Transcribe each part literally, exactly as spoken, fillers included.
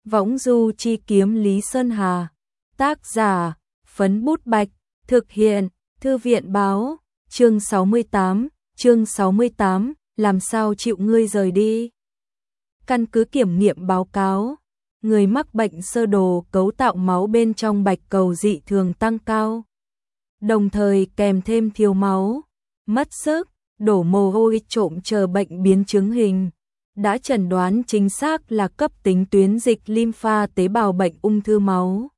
Võng du chi kiếm Lý Sơn Hà. Tác giả, Phấn Bút Bạch. Thực hiện, Thư viện Báo. Chương sáu mươi tám, chương sáu mươi tám, làm sao chịu ngươi rời đi. Căn cứ kiểm nghiệm báo cáo, người mắc bệnh sơ đồ cấu tạo máu bên trong bạch cầu dị thường tăng cao. Đồng thời kèm thêm thiếu máu, mất sức, đổ mồ hôi trộm chờ bệnh biến chứng hình. Đã chẩn đoán chính xác là cấp tính tuyến dịch lympha tế bào bệnh ung thư máu.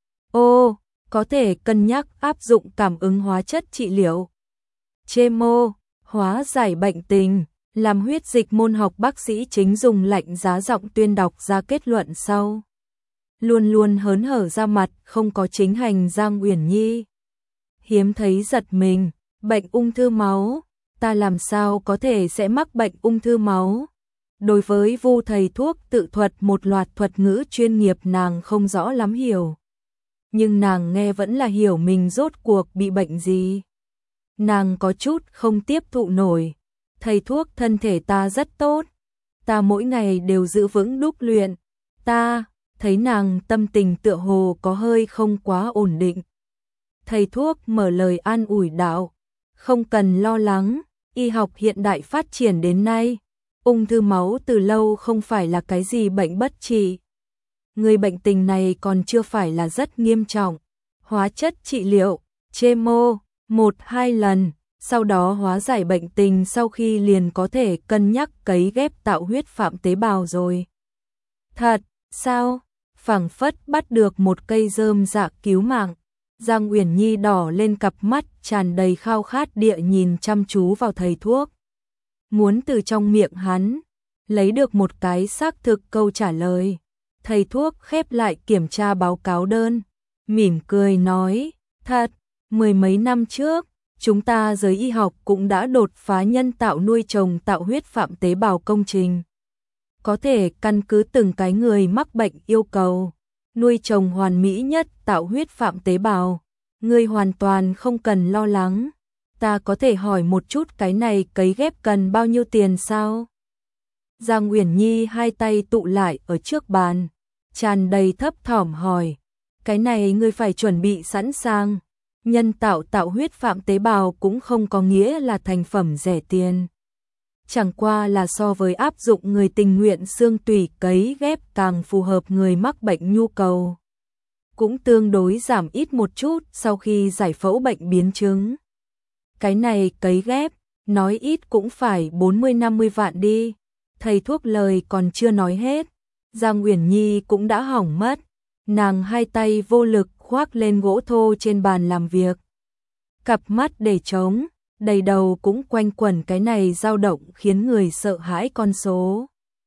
Ô, có thể cân nhắc áp dụng cảm ứng hóa chất trị liệu. Chemo, hóa giải bệnh tình, làm huyết dịch môn học bác sĩ chính dùng lạnh giá giọng tuyên đọc ra kết luận sau. Luôn luôn hớn hở ra mặt, không có chính hành Giang Uyển Nhi. Hiếm thấy giật mình, bệnh ung thư máu, ta làm sao có thể sẽ mắc bệnh ung thư máu. Đối với Vu thầy thuốc tự thuật một loạt thuật ngữ chuyên nghiệp nàng không rõ lắm hiểu. Nhưng nàng nghe vẫn là hiểu mình rốt cuộc bị bệnh gì. Nàng có chút không tiếp thụ nổi. Thầy thuốc thân thể ta rất tốt. Ta mỗi ngày đều giữ vững đúc luyện. Ta, thấy nàng tâm tình tựa hồ có hơi không quá ổn định. Thầy thuốc mở lời an ủi đạo. Không cần lo lắng, y học hiện đại phát triển đến nay. Ung thư máu từ lâu không phải là cái gì bệnh bất trị. Người bệnh tình này còn chưa phải là rất nghiêm trọng. Hóa chất trị liệu, chemo, một hai lần, sau đó hóa giải bệnh tình sau khi liền có thể cân nhắc cấy ghép tạo huyết phạm tế bào rồi. Thật, sao? Phảng phất bắt được một cây rơm dạ cứu mạng. Giang Uyển Nhi đỏ lên cặp mắt tràn đầy khao khát địa nhìn chăm chú vào thầy thuốc. Muốn từ trong miệng hắn lấy được một cái xác thực câu trả lời. Thầy thuốc khép lại kiểm tra báo cáo đơn, mỉm cười nói, thật, mười mấy năm trước, chúng ta giới y học cũng đã đột phá nhân tạo nuôi trồng tạo huyết phạm tế bào công trình. Có thể căn cứ từng cái người mắc bệnh yêu cầu, nuôi trồng hoàn mỹ nhất tạo huyết phạm tế bào. Ngươi hoàn toàn không cần lo lắng. Ta có thể hỏi một chút cái này cấy ghép cần bao nhiêu tiền sao? Giang Uyển Nhi hai tay tụ lại ở trước bàn, tràn đầy thấp thỏm hỏi. Cái này ngươi phải chuẩn bị sẵn sàng. Nhân tạo tạo huyết phạm tế bào cũng không có nghĩa là thành phẩm rẻ tiền. Chẳng qua là so với áp dụng người tình nguyện xương tủy cấy ghép càng phù hợp người mắc bệnh nhu cầu. Cũng tương đối giảm ít một chút sau khi giải phẫu bệnh biến chứng. Cái này cấy ghép, nói ít cũng phải bốn mươi năm mươi vạn đi. Thầy thuốc lời còn chưa nói hết. Giang Uyển Nhi cũng đã hỏng mất. Nàng hai tay vô lực khoác lên gỗ thô trên bàn làm việc. Cặp mắt để trống, đầy đầu cũng quanh quẩn cái này dao động khiến người sợ hãi con số.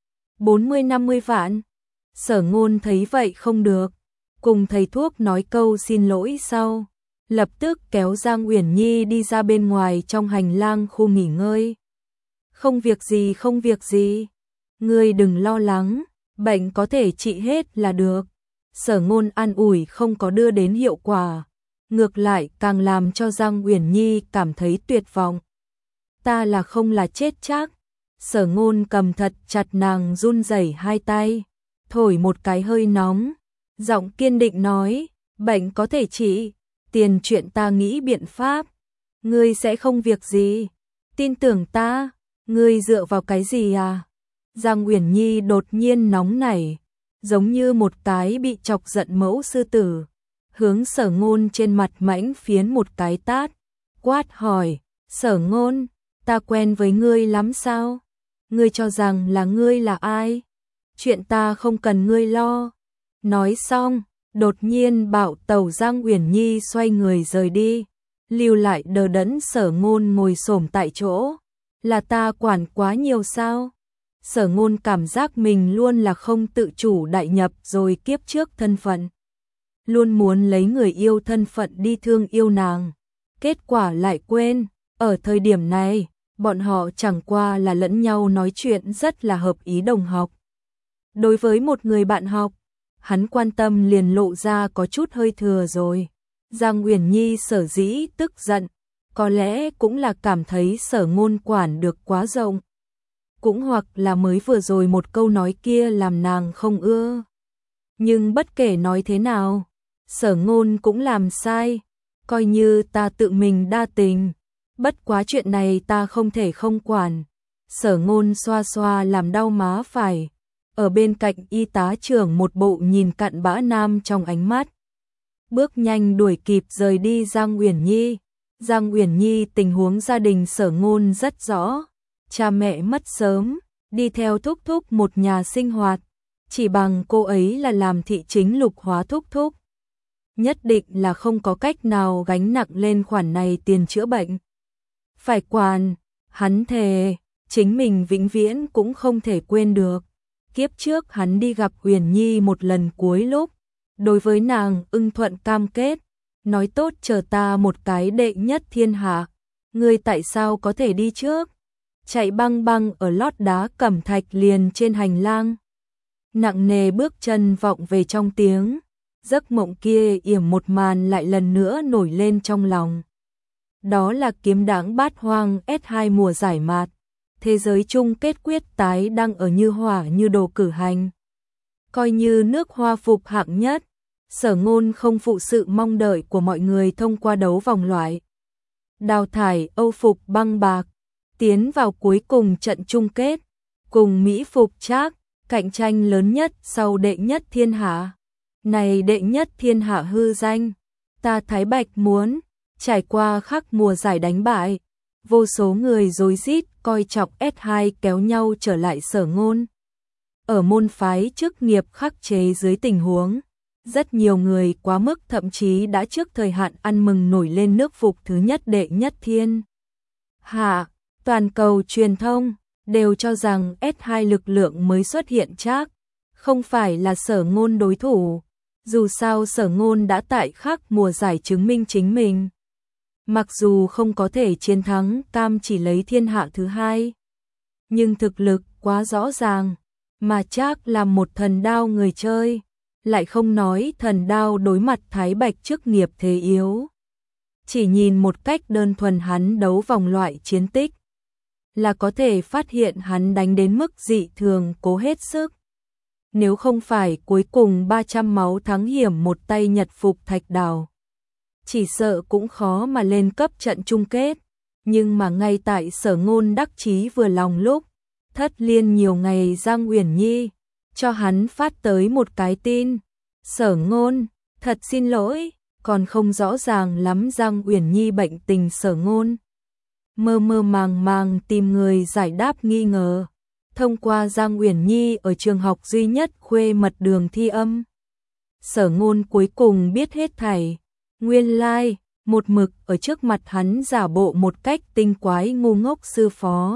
bốn mươi năm mươi vạn. Sở Ngôn thấy vậy không được. Cùng thầy thuốc nói câu xin lỗi sau. Lập tức kéo Giang Uyển Nhi đi ra bên ngoài trong hành lang khu nghỉ ngơi. Không việc gì không việc gì. Ngươi đừng lo lắng, bệnh có thể trị hết là được. Sở Ngôn an ủi không có đưa đến hiệu quả. Ngược lại càng làm cho Giang Uyển Nhi cảm thấy tuyệt vọng. Ta là không là chết chắc. Sở Ngôn cầm thật chặt nàng run rẩy hai tay. Thổi một cái hơi nóng. Giọng kiên định nói, bệnh có thể trị. Tiền chuyện ta nghĩ biện pháp. Ngươi sẽ không việc gì. Tin tưởng ta. Ngươi dựa vào cái gì à? Giang Uyển Nhi đột nhiên nóng nảy, giống như một cái bị chọc giận mẫu sư tử. Hướng Sở Ngôn trên mặt mãnh phiến một cái tát. Quát hỏi, Sở Ngôn, ta quen với ngươi lắm sao? Ngươi cho rằng là ngươi là ai? Chuyện ta không cần ngươi lo. Nói xong, đột nhiên bạo tẩu Giang Uyển Nhi xoay người rời đi, lưu lại đờ đẫn Sở Ngôn ngồi xổm tại chỗ. Là ta quản quá nhiều sao? Sở Ngôn cảm giác mình luôn là không tự chủ đại nhập rồi kiếp trước thân phận. Luôn muốn lấy người yêu thân phận đi thương yêu nàng. Kết quả lại quên, ở thời điểm này, bọn họ chẳng qua là lẫn nhau nói chuyện rất là hợp ý đồng học. Đối với một người bạn học, hắn quan tâm liền lộ ra có chút hơi thừa rồi. Giang Uyển Nhi sở dĩ tức giận, có lẽ cũng là cảm thấy Sở Ngôn quản được quá rộng. Cũng hoặc là mới vừa rồi một câu nói kia làm nàng không ưa. Nhưng bất kể nói thế nào, Sở Ngôn cũng làm sai, coi như ta tự mình đa tình, bất quá chuyện này ta không thể không quản. Sở Ngôn xoa xoa làm đau má phải, ở bên cạnh y tá trưởng một bộ nhìn cặn bã nam trong ánh mắt. Bước nhanh đuổi kịp rời đi Giang Uyển Nhi. Giang Uyển Nhi tình huống gia đình Sở Ngôn rất rõ, cha mẹ mất sớm, đi theo thúc thúc một nhà sinh hoạt, chỉ bằng cô ấy là làm thị chính lục hóa thúc thúc. Nhất định là không có cách nào gánh nặng lên khoản này tiền chữa bệnh. Phải quản, hắn thề, chính mình vĩnh viễn cũng không thể quên được. Kiếp trước hắn đi gặp Uyển Nhi một lần cuối lúc, đối với nàng ưng thuận cam kết, nói tốt chờ ta một cái đệ nhất thiên hạ, ngươi tại sao có thể đi trước? Chạy băng băng ở lót đá cẩm thạch liền trên hành lang. Nặng nề bước chân vọng về trong tiếng, giấc mộng kia yểm một màn lại lần nữa nổi lên trong lòng. Đó là kiếm đãng bát hoang S hai mùa giải mạt, thế giới chung kết quyết tái đang ở như hỏa như đồ cử hành. Coi như nước Hoa phục hạng nhất, Sở Ngôn không phụ sự mong đợi của mọi người thông qua đấu vòng loại đào thải Âu phục băng bạc, tiến vào cuối cùng trận chung kết, cùng Mỹ phục Trác, cạnh tranh lớn nhất sau đệ nhất thiên hạ. Này đệ nhất thiên hạ hư danh, ta Thái Bạch muốn, trải qua khắc mùa giải đánh bại, vô số người rối rít coi trọng S hai kéo nhau trở lại Sở Ngôn. Ở môn phái chức nghiệp khắc chế dưới tình huống, rất nhiều người quá mức thậm chí đã trước thời hạn ăn mừng nổi lên nước phục thứ nhất đệ nhất thiên hạ. Toàn cầu truyền thông đều cho rằng S hai lực lượng mới xuất hiện Trác không phải là Sở Ngôn đối thủ. Dù sao Sở Ngôn đã tại khắc mùa giải chứng minh chính mình. Mặc dù không có thể chiến thắng cam chỉ lấy thiên hạ thứ hai, nhưng thực lực quá rõ ràng, mà Trác là một thần đao người chơi, lại không nói thần đao đối mặt Thái Bạch chức nghiệp thế yếu. Chỉ nhìn một cách đơn thuần hắn đấu vòng loại chiến tích, là có thể phát hiện hắn đánh đến mức dị thường cố hết sức. Nếu không phải cuối cùng ba trăm máu thắng hiểm một tay nhật phục Thạch Đào, chỉ sợ cũng khó mà lên cấp trận chung kết. Nhưng mà ngay tại Sở Ngôn đắc chí vừa lòng lúc, thất liên nhiều ngày Giang Uyển Nhi cho hắn phát tới một cái tin. Sở Ngôn, thật xin lỗi, còn không rõ ràng lắm Giang Uyển Nhi bệnh tình. Sở Ngôn mơ mơ màng màng tìm người giải đáp nghi ngờ, thông qua Giang Uyển Nhi ở trường học duy nhất khuê mật Đường Thi Âm. Sở Ngôn cuối cùng biết hết thảy, nguyên lai, like, một mực ở trước mặt hắn giả bộ một cách tinh quái ngu ngốc sư phó.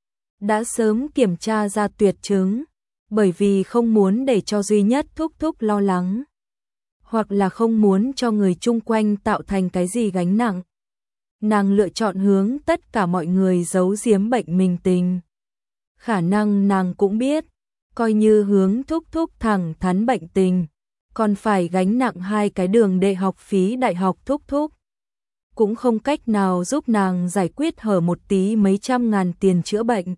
Đã sớm kiểm tra ra tuyệt chứng, bởi vì không muốn để cho duy nhất thúc thúc lo lắng, hoặc là không muốn cho người chung quanh tạo thành cái gì gánh nặng. Nàng lựa chọn hướng tất cả mọi người giấu giếm bệnh mình tình. Khả năng nàng cũng biết, coi như hướng thúc thúc thẳng thắn bệnh tình, còn phải gánh nặng hai cái đường đệ học phí đại học thúc thúc, cũng không cách nào giúp nàng giải quyết hở một tí mấy trăm ngàn tiền chữa bệnh.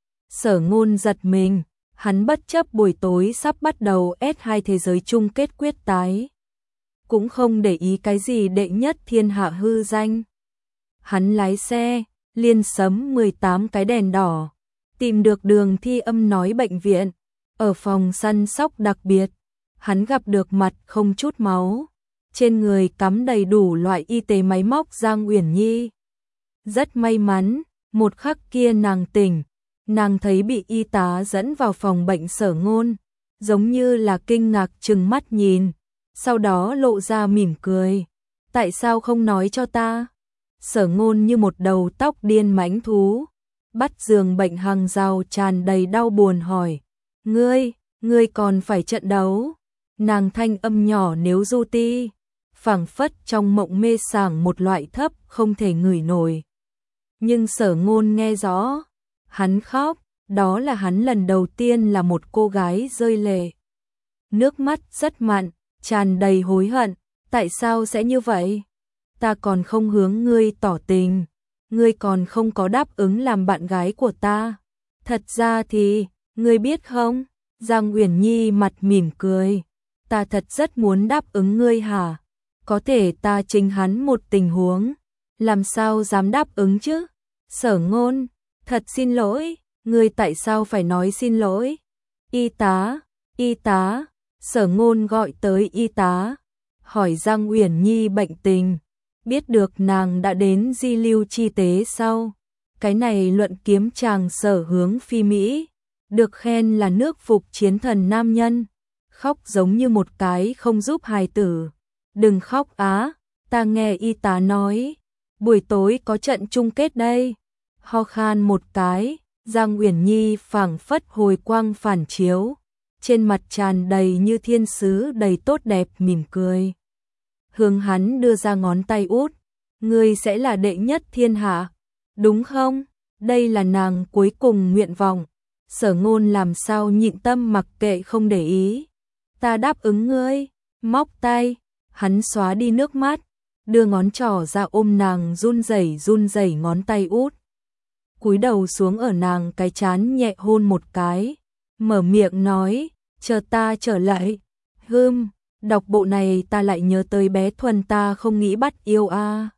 Sở Ngôn giật mình, hắn bất chấp buổi tối sắp bắt đầu S hai thế giới chung kết quyết tái, cũng không để ý cái gì đệ nhất thiên hạ hư danh. Hắn lái xe, liên sấm mười tám cái đèn đỏ, tìm được Đường Thi Âm nói bệnh viện. Ở phòng săn sóc đặc biệt, hắn gặp được mặt không chút máu, trên người cắm đầy đủ loại y tế máy móc Giang Uyển Nhi. Rất may mắn, một khắc kia nàng tỉnh, nàng thấy bị y tá dẫn vào phòng bệnh Sở Ngôn, giống như là kinh ngạc trừng mắt nhìn, sau đó lộ ra mỉm cười. Tại sao không nói cho ta? Sở Ngôn như một đầu tóc điên mãnh thú, bắt giường bệnh hàng rào tràn đầy đau buồn hỏi, ngươi, ngươi còn phải trận đấu? Nàng thanh âm nhỏ nếu du ti, phảng phất trong mộng mê sảng một loại thấp không thể ngửi nổi. Nhưng Sở Ngôn nghe rõ, hắn khóc, đó là hắn lần đầu tiên là một cô gái rơi lệ. Nước mắt rất mặn, tràn đầy hối hận, tại sao sẽ như vậy? Ta còn không hướng ngươi tỏ tình, ngươi còn không có đáp ứng làm bạn gái của ta. Thật ra thì, ngươi biết không? Giang Uyển Nhi mặt mỉm cười, ta thật rất muốn đáp ứng ngươi hả? Có thể ta trình hắn một tình huống, làm sao dám đáp ứng chứ? Sở Ngôn, thật xin lỗi, ngươi tại sao phải nói xin lỗi? Y tá, y tá, Sở Ngôn gọi tới y tá, hỏi Giang Uyển Nhi bệnh tình, biết được nàng đã đến di lưu chi tế sau. Cái này luận kiếm chàng Sở Hướng phi Mỹ, được khen là nước phục chiến thần nam nhân, khóc giống như một cái không giúp hài tử. Đừng khóc á, ta nghe y tá nói, buổi tối có trận chung kết đây. Ho khan một cái, Giang Uyển Nhi phảng phất hồi quang phản chiếu, trên mặt tràn đầy như thiên sứ đầy tốt đẹp mỉm cười. Hướng hắn đưa ra ngón tay út, ngươi sẽ là đệ nhất thiên hạ, đúng không? Đây là nàng cuối cùng nguyện vọng. Sở Ngôn làm sao nhịn tâm mặc kệ không để ý. Ta đáp ứng ngươi, móc tay, hắn xóa đi nước mắt, đưa ngón trỏ ra ôm nàng run rẩy run rẩy ngón tay út. Cúi đầu xuống ở nàng cái trán nhẹ hôn một cái, mở miệng nói, chờ ta trở lại. Hừm, đọc bộ này ta lại nhớ tới bé Thuần ta không nghĩ bắt yêu a. À.